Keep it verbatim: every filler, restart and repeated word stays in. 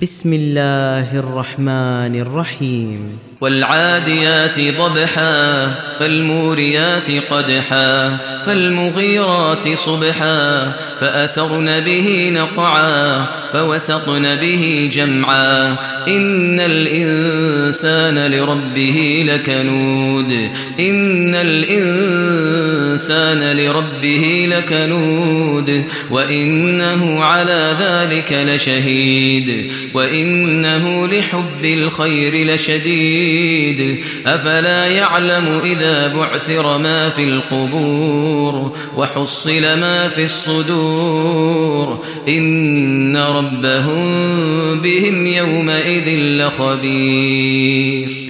بسم الله الرحمن الرحيم والعاديات ضبحا فالموريات قدحا فالمغيرات صبحا فأثرن به نقعا فوسطن به جمعا إن الإنسان لربه لكنود إن الإنسان لربه لكنود وإنه على ذلك لشهيد وإنه لحب الخير لشديد أفلا يعلم إذا بعثر ما في القبور وحصل ما في الصدور إن ربهم بهم يومئذ لخبير.